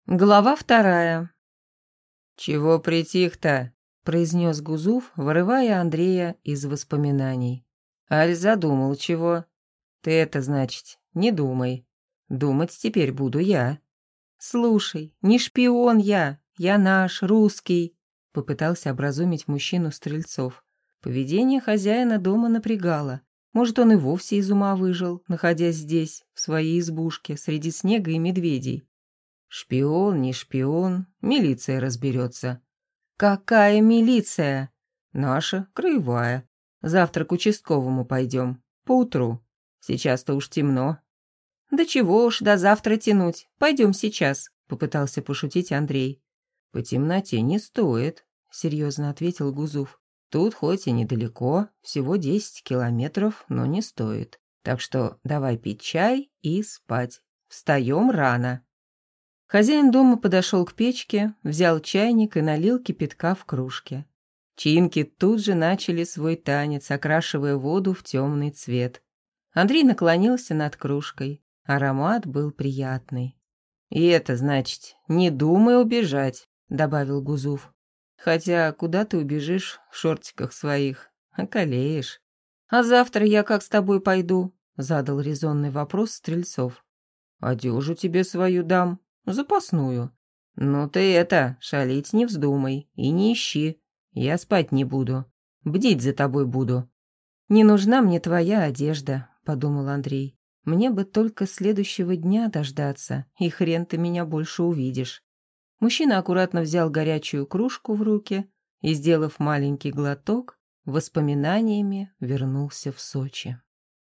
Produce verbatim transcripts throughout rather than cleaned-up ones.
Глава вторая. «Чего притих-то?» – произнес Гузуф, вырывая Андрея из воспоминаний. «Аль задумал чего? Ты это, значит, не думай. Думать теперь буду я». «Слушай, не шпион я, я наш, русский», – попытался образумить мужчину Стрельцов. Поведение хозяина дома напрягало. Может, он и вовсе из ума выжил, находясь здесь, в своей избушке, среди снега и медведей. «Шпион, не шпион, милиция разберется». «Какая милиция?» «Наша, краевая. Завтра к участковому пойдем, поутру. Сейчас-то уж темно». «Да чего уж до завтра тянуть, пойдем сейчас», — попытался пошутить Андрей. «По темноте не стоит», — серьезно ответил Гузуф. «Тут хоть и недалеко, всего десять километров, но не стоит. Так что давай пить чай и спать. Встаем рано». Хозяин дома подошел к печке, взял чайник и налил кипятка в кружке. Чинки тут же начали свой танец, окрашивая воду в темный цвет. Андрей наклонился над кружкой. Аромат был приятный. «И это, значит, не думай убежать», — добавил Гузуф. «Хотя куда ты убежишь в шортиках своих? Околеешь». «А завтра я как с тобой пойду?» — задал резонный вопрос Стрельцов. «Одежу тебе свою дам. Запасную. Ну ты это, шалить не вздумай и не ищи. Я спать не буду. Бдить за тобой буду». «Не нужна мне твоя одежда», — подумал Андрей. «Мне бы только следующего дня дождаться, и хрен ты меня больше увидишь». Мужчина аккуратно взял горячую кружку в руки и, сделав маленький глоток, воспоминаниями вернулся в Сочи.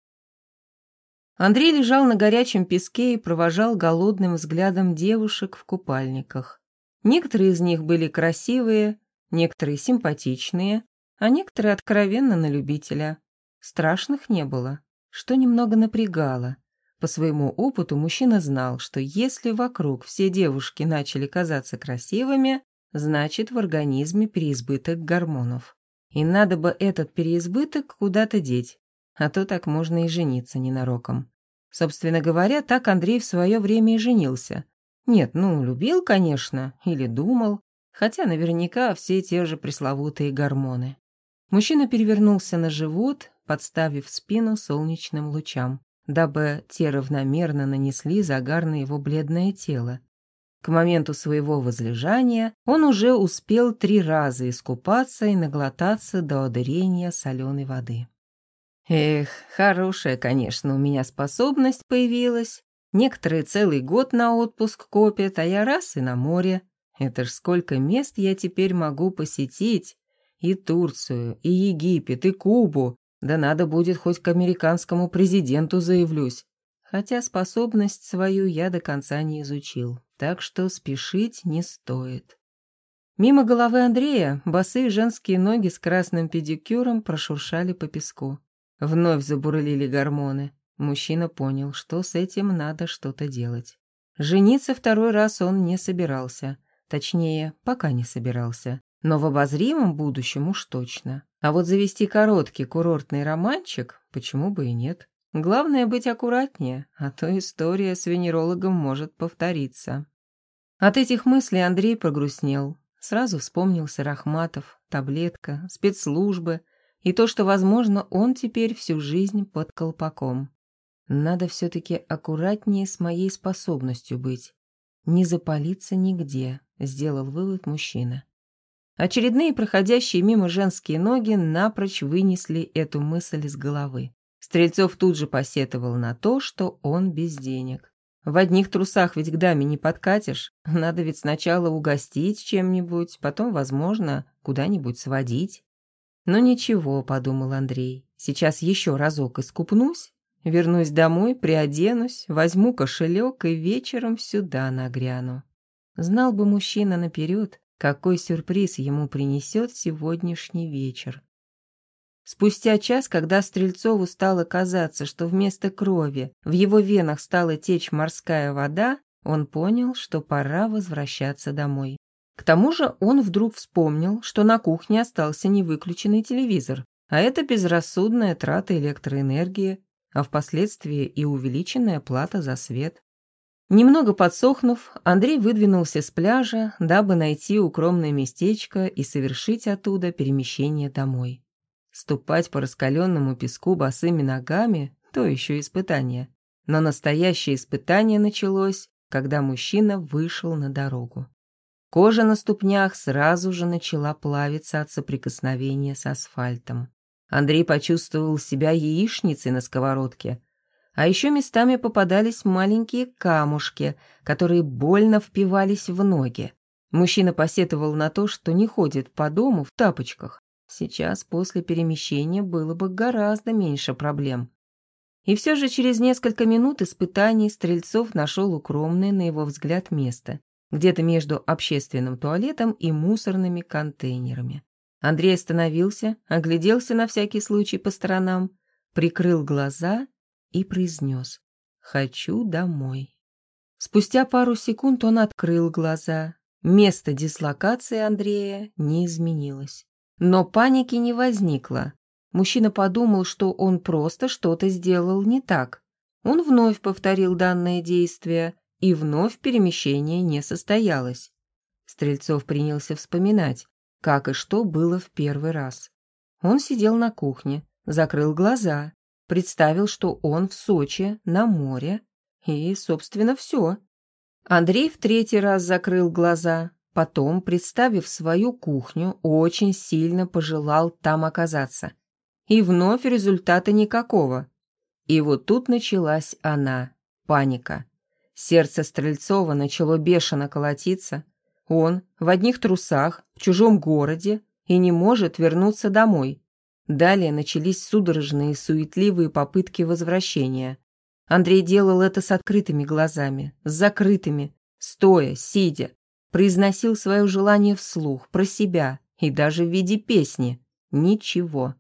Андрей лежал на горячем песке и провожал голодным взглядом девушек в купальниках. Некоторые из них были красивые, некоторые симпатичные, а некоторые откровенно на любителя. Страшных не было, что немного напрягало. По своему опыту мужчина знал, что если вокруг все девушки начали казаться красивыми, значит в организме переизбыток гормонов. И надо бы этот переизбыток куда-то деть. А то так можно и жениться ненароком. Собственно говоря, так Андрей в свое время и женился. Нет, ну, любил, конечно, или думал, хотя наверняка все те же пресловутые гормоны. Мужчина перевернулся на живот, подставив спину солнечным лучам, дабы те равномерно нанесли загар на его бледное тело. К моменту своего возлежания он уже успел три раза искупаться и наглотаться до одурения соленой воды. Эх, хорошая, конечно, у меня способность появилась. Некоторые целый год на отпуск копят, а я раз и на море. Это ж сколько мест я теперь могу посетить. И Турцию, и Египет, и Кубу. Да надо будет хоть к американскому президенту заявлюсь. Хотя способность свою я до конца не изучил, так что спешить не стоит. Мимо головы Андрея босые женские ноги с красным педикюром прошуршали по песку. Вновь забурлили гормоны. Мужчина понял, что с этим надо что-то делать. Жениться второй раз он не собирался. Точнее, пока не собирался. Но в обозримом будущем уж точно. А вот завести короткий курортный романчик, почему бы и нет. Главное быть аккуратнее, а то история с венерологом может повториться. От этих мыслей Андрей погрустнел. Сразу вспомнился Рахматов, таблетка, спецслужбы и то, что, возможно, он теперь всю жизнь под колпаком. Надо все-таки аккуратнее с моей способностью быть. Не запалиться нигде, сделал вывод мужчина. Очередные проходящие мимо женские ноги напрочь вынесли эту мысль из головы. Стрельцов тут же посетовал на то, что он без денег. В одних трусах ведь к даме не подкатишь. Надо ведь сначала угостить чем-нибудь, потом, возможно, куда-нибудь сводить. «Ну ничего», — подумал Андрей, — «сейчас еще разок искупнусь, вернусь домой, приоденусь, возьму кошелек и вечером сюда нагряну». Знал бы мужчина наперед, какой сюрприз ему принесет сегодняшний вечер. Спустя час, когда Стрельцову стало казаться, что вместо крови в его венах стала течь морская вода, он понял, что пора возвращаться домой. К тому же он вдруг вспомнил, что на кухне остался невыключенный телевизор, а это безрассудная трата электроэнергии, а впоследствии и увеличенная плата за свет. Немного подсохнув, Андрей выдвинулся с пляжа, дабы найти укромное местечко и совершить оттуда перемещение домой. Ступать по раскаленному песку босыми ногами – то еще испытание. Но настоящее испытание началось, когда мужчина вышел на дорогу. Кожа на ступнях сразу же начала плавиться от соприкосновения с асфальтом. Андрей почувствовал себя яичницей на сковородке. А еще местами попадались маленькие камушки, которые больно впивались в ноги. Мужчина посетовал на то, что не ходит по дому в тапочках. Сейчас после перемещения было бы гораздо меньше проблем. И все же через несколько минут испытаний Стрельцов нашел укромное, на его взгляд, место, где-то между общественным туалетом и мусорными контейнерами. Андрей остановился, огляделся на всякий случай по сторонам, прикрыл глаза и произнес: «Хочу домой». Спустя пару секунд он открыл глаза. Место дислокации Андрея не изменилось. Но паники не возникло. Мужчина подумал, что он просто что-то сделал не так. Он вновь повторил данное действие, и вновь перемещение не состоялось. Стрельцов принялся вспоминать, как и что было в первый раз. Он сидел на кухне, закрыл глаза, представил, что он в Сочи, на море, и, собственно, все. Андрей в третий раз закрыл глаза, потом, представив свою кухню, очень сильно пожелал там оказаться. И вновь результата никакого. И вот тут началась она, паника. Сердце Стрельцова начало бешено колотиться. Он в одних трусах, в чужом городе и не может вернуться домой. Далее начались судорожные суетливые попытки возвращения. Андрей делал это с открытыми глазами, с закрытыми, стоя, сидя, произносил свое желание вслух, про себя и даже в виде песни. Ничего.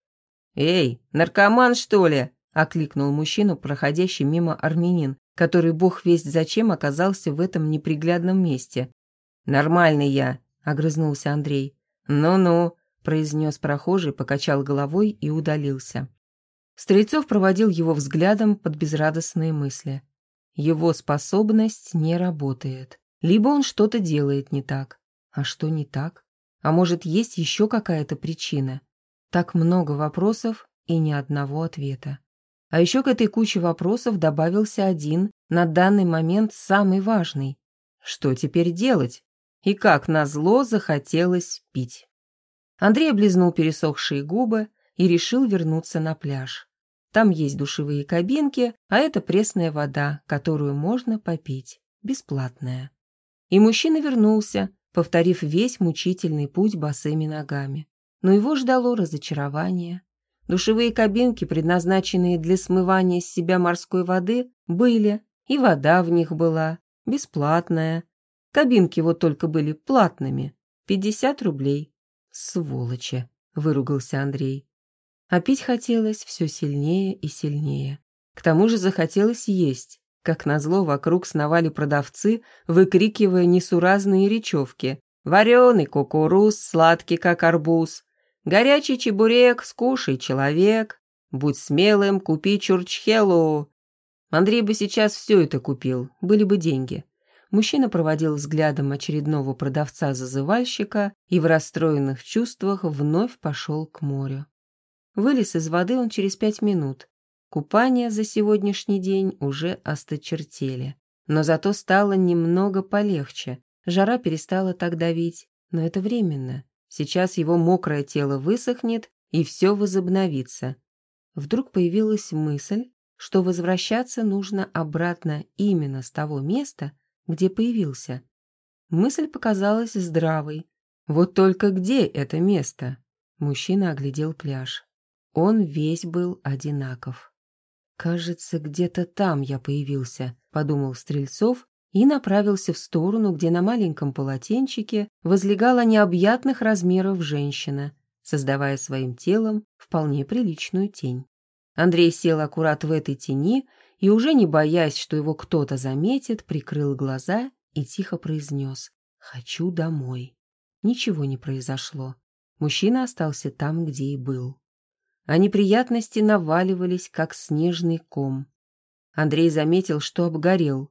«Эй, наркоман, что ли?» – окликнул мужчину, проходящий мимо армянин, который бог весть зачем оказался в этом неприглядном месте. «Нормальный я», – огрызнулся Андрей. «Ну-ну», – произнес прохожий, покачал головой и удалился. Стрельцов проводил его взглядом под безрадостные мысли. Его способность не работает. Либо он что-то делает не так. А что не так? А может, есть еще какая-то причина? Так много вопросов и ни одного ответа. А еще к этой куче вопросов добавился один, на данный момент самый важный. Что теперь делать? И как назло захотелось пить. Андрей облизнул пересохшие губы и решил вернуться на пляж. Там есть душевые кабинки, а это пресная вода, которую можно попить, бесплатная. И мужчина вернулся, повторив весь мучительный путь босыми ногами. Но его ждало разочарование. Душевые кабинки, предназначенные для смывания с себя морской воды, были, и вода в них была, бесплатная. Кабинки вот только были платными, пятьдесят рублей. «Сволочи!» – выругался Андрей. А пить хотелось все сильнее и сильнее. К тому же захотелось есть. Как назло, вокруг сновали продавцы, выкрикивая несуразные речевки. «Вареный кукуруз, сладкий как арбуз! Горячий чебурек, скушай, человек! Будь смелым, купи чурчхелу!» Андрей бы сейчас все это купил, были бы деньги. Мужчина проводил взглядом очередного продавца-зазывальщика и в расстроенных чувствах вновь пошел к морю. Вылез из воды он через пять минут. Купания за сегодняшний день уже осточертели. Но зато стало немного полегче. Жара перестала так давить, но это временно. Сейчас его мокрое тело высохнет, и все возобновится. Вдруг появилась мысль, что возвращаться нужно обратно именно с того места, где появился. Мысль показалась здравой. Вот только где это место? Мужчина оглядел пляж. Он весь был одинаков. «Кажется, где-то там я появился», — подумал Стрельцов и направился в сторону, где на маленьком полотенчике возлегала необъятных размеров женщина, создавая своим телом вполне приличную тень. Андрей сел аккурат в этой тени и, уже не боясь, что его кто-то заметит, прикрыл глаза и тихо произнес: «Хочу домой». Ничего не произошло. Мужчина остался там, где и был. А неприятности наваливались, как снежный ком. Андрей заметил, что обгорел.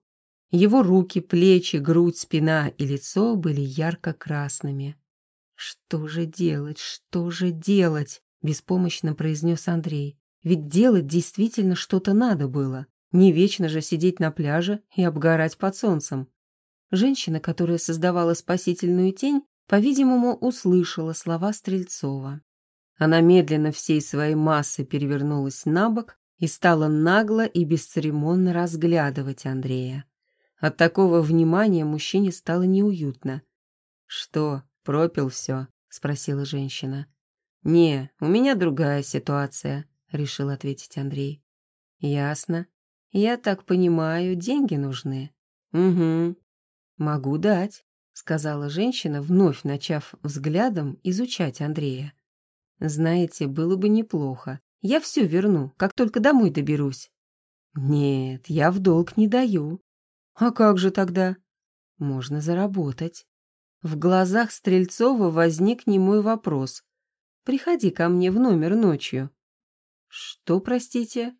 Его руки, плечи, грудь, спина и лицо были ярко-красными. «Что же делать, что же делать?» — беспомощно произнес Андрей. «Ведь делать действительно что-то надо было. Не вечно же сидеть на пляже и обгорать под солнцем». Женщина, которая создавала спасительную тень, по-видимому, услышала слова Стрельцова. Она медленно всей своей массой перевернулась на бок и стала нагло и бесцеремонно разглядывать Андрея. От такого внимания мужчине стало неуютно. «Что, пропил все?» — спросила женщина. «Не, у меня другая ситуация», — решил ответить Андрей. «Ясно. Я так понимаю, деньги нужны?» «Угу. Могу дать», — сказала женщина, вновь начав взглядом изучать Андрея. «Знаете, было бы неплохо. Я все верну, как только домой доберусь». «Нет, я в долг не даю». «А как же тогда?» «Можно заработать». В глазах Стрельцова возник немой вопрос. «Приходи ко мне в номер ночью». «Что, простите?»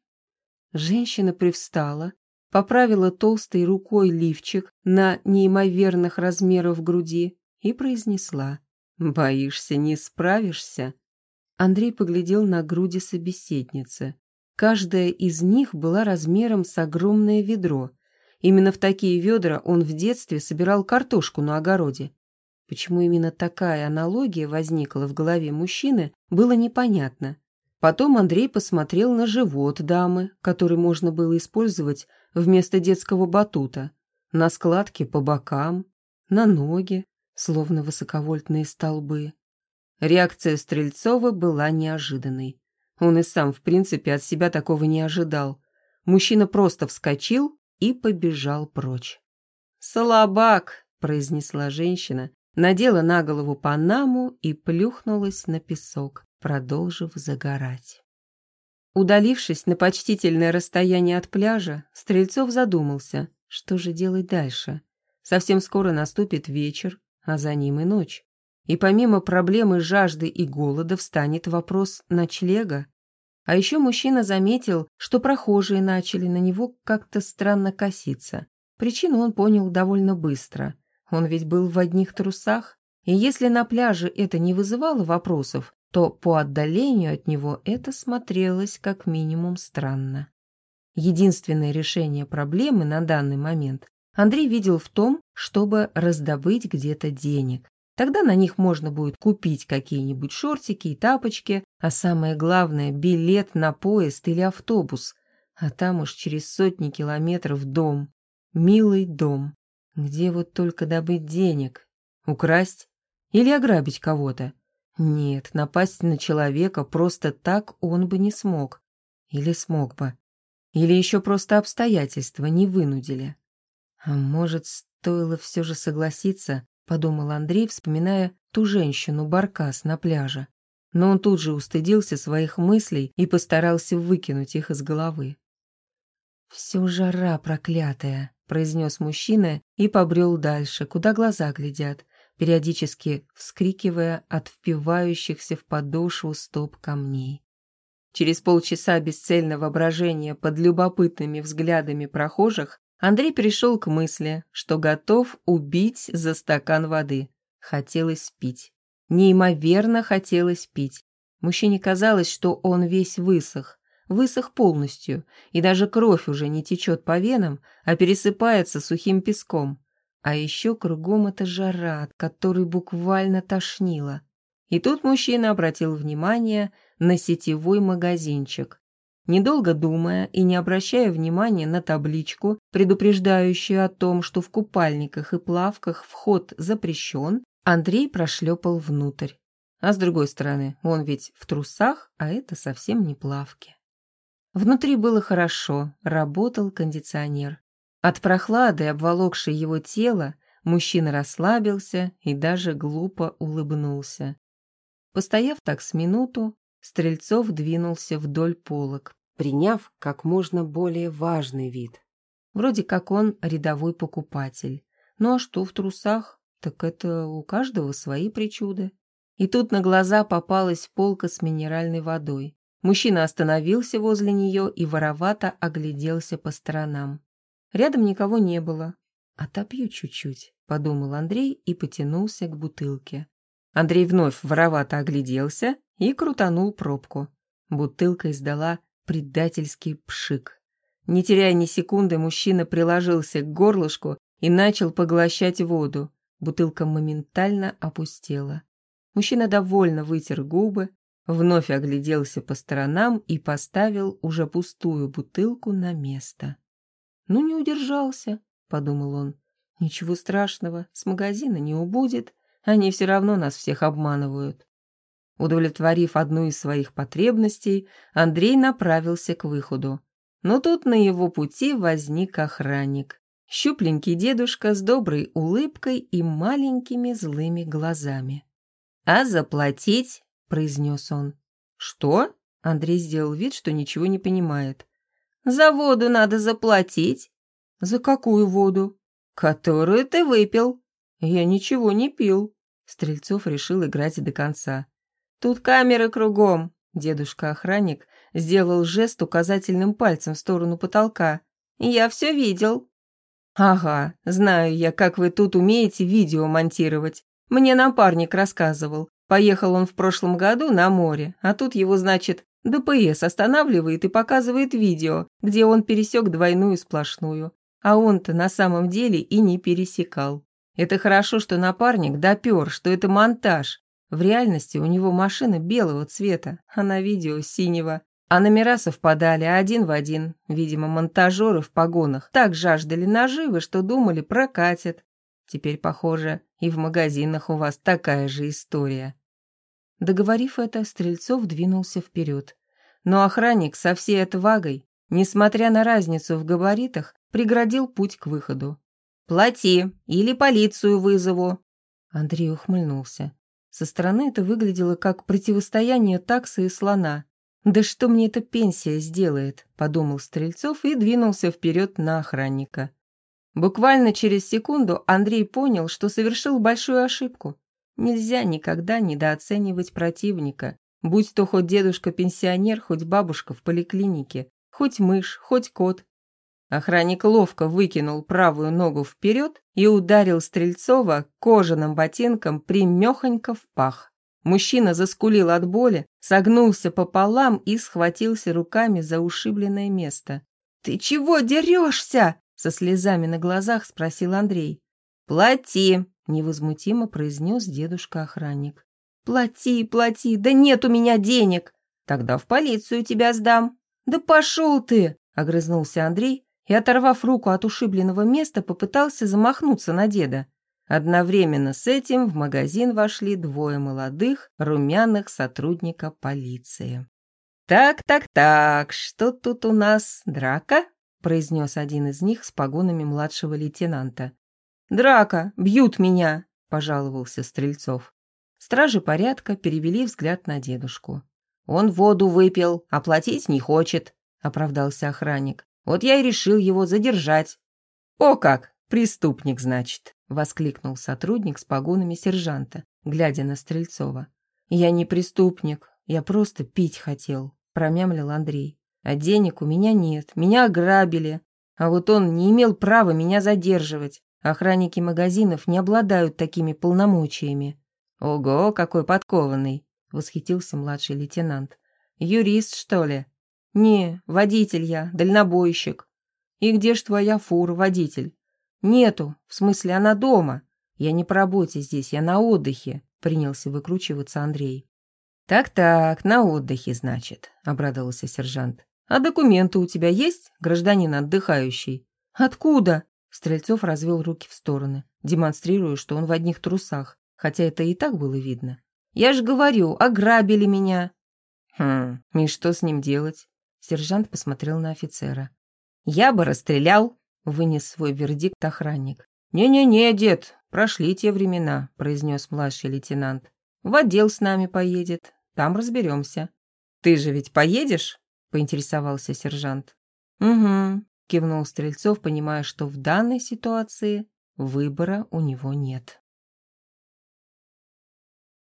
Женщина привстала, поправила толстой рукой лифчик на неимоверных размеров груди и произнесла: «Боишься, не справишься?» Андрей поглядел на груди собеседницы. Каждая из них была размером с огромное ведро. Именно в такие ведра он в детстве собирал картошку на огороде. Почему именно такая аналогия возникла в голове мужчины, было непонятно. Потом Андрей посмотрел на живот дамы, который можно было использовать вместо детского батута, на складки по бокам, на ноги, словно высоковольтные столбы. Реакция Стрельцова была неожиданной. Он и сам, в принципе, от себя такого не ожидал. Мужчина просто вскочил и побежал прочь. «Слабак!» – произнесла женщина, надела на голову панаму и плюхнулась на песок, продолжив загорать. Удалившись на почтительное расстояние от пляжа, Стрельцов задумался, что же делать дальше. Совсем скоро наступит вечер, а за ним и ночь. И помимо проблемы жажды и голода встанет вопрос ночлега. А еще мужчина заметил, что прохожие начали на него как-то странно коситься. Причину он понял довольно быстро. Он ведь был в одних трусах, и если на пляже это не вызывало вопросов, то по отдалению от него это смотрелось как минимум странно. Единственное решение проблемы на данный момент Андрей видел в том, чтобы раздобыть где-то денег. Тогда на них можно будет купить какие-нибудь шортики и тапочки, а самое главное – билет на поезд или автобус. А там уж через сотни километров дом. Милый дом. Где вот только добыть денег? Украсть? Или ограбить кого-то? Нет, напасть на человека просто так он бы не смог. Или смог бы. Или еще просто обстоятельства не вынудили. А может, стоило все же согласиться, подумал Андрей, вспоминая ту женщину-баркас на пляже. Но он тут же устыдился своих мыслей и постарался выкинуть их из головы. «Все жара проклятая», — произнес мужчина и побрел дальше, куда глаза глядят, периодически вскрикивая от впивающихся в подошву стоп камней. Через полчаса бесцельного брожения под любопытными взглядами прохожих Андрей пришел к мысли, что готов убить за стакан воды. Хотелось пить. Неимоверно хотелось пить. Мужчине казалось, что он весь высох, высох полностью, и даже кровь уже не течет по венам, а пересыпается сухим песком. А еще кругом эта жара, от которой буквально тошнило. И тут мужчина обратил внимание на сетевой магазинчик. Недолго думая и не обращая внимания на табличку, предупреждающую о том, что в купальниках и плавках вход запрещен, Андрей прошлепал внутрь. А с другой стороны, он ведь в трусах, а это совсем не плавки. Внутри было хорошо, работал кондиционер. От прохлады, обволокшей его тело, мужчина расслабился и даже глупо улыбнулся. Постояв так с минуту, Стрельцов двинулся вдоль полок, приняв как можно более важный вид. Вроде как он рядовой покупатель. Ну а что в трусах? Так это у каждого свои причуды. И тут на глаза попалась полка с минеральной водой. Мужчина остановился возле нее и воровато огляделся по сторонам. Рядом никого не было, «Отопью чуть-чуть», — подумал Андрей и потянулся к бутылке. Андрей вновь воровато огляделся и крутанул пробку. Бутылка издала предательский пшик. Не теряя ни секунды, мужчина приложился к горлышку и начал поглощать воду. Бутылка моментально опустела. Мужчина довольно вытер губы, вновь огляделся по сторонам и поставил уже пустую бутылку на место. «Ну, не удержался», — подумал он. «Ничего страшного, с магазина не убудет, они все равно нас всех обманывают». Удовлетворив одну из своих потребностей, Андрей направился к выходу. Но тут на его пути возник охранник. Щупленький дедушка с доброй улыбкой и маленькими злыми глазами. «А заплатить?» — произнес он. «Что?» — Андрей сделал вид, что ничего не понимает. «За воду надо заплатить». «За какую воду?» «Которую ты выпил». «Я ничего не пил». Стрельцов решил играть до конца. «Тут камеры кругом», — дедушка-охранник сделал жест указательным пальцем в сторону потолка. «Я все видел». «Ага, знаю я, как вы тут умеете видео монтировать. Мне напарник рассказывал. Поехал он в прошлом году на море, а тут его, значит, ДПС останавливает и показывает видео, где он пересек двойную сплошную. А он-то на самом деле и не пересекал. Это хорошо, что напарник допер, что это монтаж. В реальности у него машина белого цвета, а на видео синего. А номера совпадали один в один. Видимо, монтажеры в погонах так жаждали наживы, что думали, прокатят. Теперь, похоже, и в магазинах у вас такая же история». Договорив это, Стрельцов двинулся вперед. Но охранник со всей отвагой, несмотря на разницу в габаритах, преградил путь к выходу. «Плати, или полицию вызову». Андрей ухмыльнулся. Со стороны это выглядело как противостояние таксы и слона. «Да что мне эта пенсия сделает?» – подумал Стрельцов и двинулся вперед на охранника. Буквально через секунду Андрей понял, что совершил большую ошибку. Нельзя никогда недооценивать противника, будь то хоть дедушка-пенсионер, хоть бабушка в поликлинике, хоть мышь, хоть кот. Охранник ловко выкинул правую ногу вперед и ударил Стрельцова кожаным ботинком примехонько в пах. Мужчина заскулил от боли, согнулся пополам и схватился руками за ушибленное место. «Ты чего дерешься?» — со слезами на глазах спросил Андрей. «Плати!» — невозмутимо произнес дедушка-охранник. «Плати, плати! Да нет у меня денег!» «Тогда в полицию тебя сдам!» «Да пошел ты!» — огрызнулся Андрей и, оторвав руку от ушибленного места, попытался замахнуться на деда. Одновременно с этим в магазин вошли двое молодых, румяных сотрудника полиции. «Так, так, так, что тут у нас? Драка?» — произнес один из них с погонами младшего лейтенанта. «Драка! Бьют меня!» — пожаловался Стрельцов. Стражи порядка перевели взгляд на дедушку. «Он воду выпил, а платить не хочет», — оправдался охранник. «Вот я и решил его задержать». «О как! Преступник, значит!» — воскликнул сотрудник с погонами сержанта, глядя на Стрельцова. «Я не преступник, я просто пить хотел», — промямлил Андрей. «А денег у меня нет, меня ограбили. А вот он не имел права меня задерживать. Охранники магазинов не обладают такими полномочиями». «Ого, какой подкованный!» — восхитился младший лейтенант. «Юрист, что ли?» «Не, водитель я, дальнобойщик». «И где ж твоя фура, водитель?» «Нету, в смысле она дома. Я не по работе здесь, я на отдыхе», — принялся выкручиваться Андрей. «Так-так, на отдыхе, значит», — обрадовался сержант. «А документы у тебя есть, гражданин отдыхающий?» «Откуда?» — Стрельцов развел руки в стороны, демонстрируя, что он в одних трусах, хотя это и так было видно. «Я же говорю, ограбили меня». «Хм, и что с ним делать?» Сержант посмотрел на офицера. «Я бы расстрелял», — вынес свой вердикт охранник. «Не-не-не, дед, прошли те времена», — произнес младший лейтенант. «В отдел с нами поедет, там разберемся». «Ты же ведь поедешь?» — поинтересовался сержант. «Угу», — кивнул Стрельцов, понимая, что в данной ситуации выбора у него нет.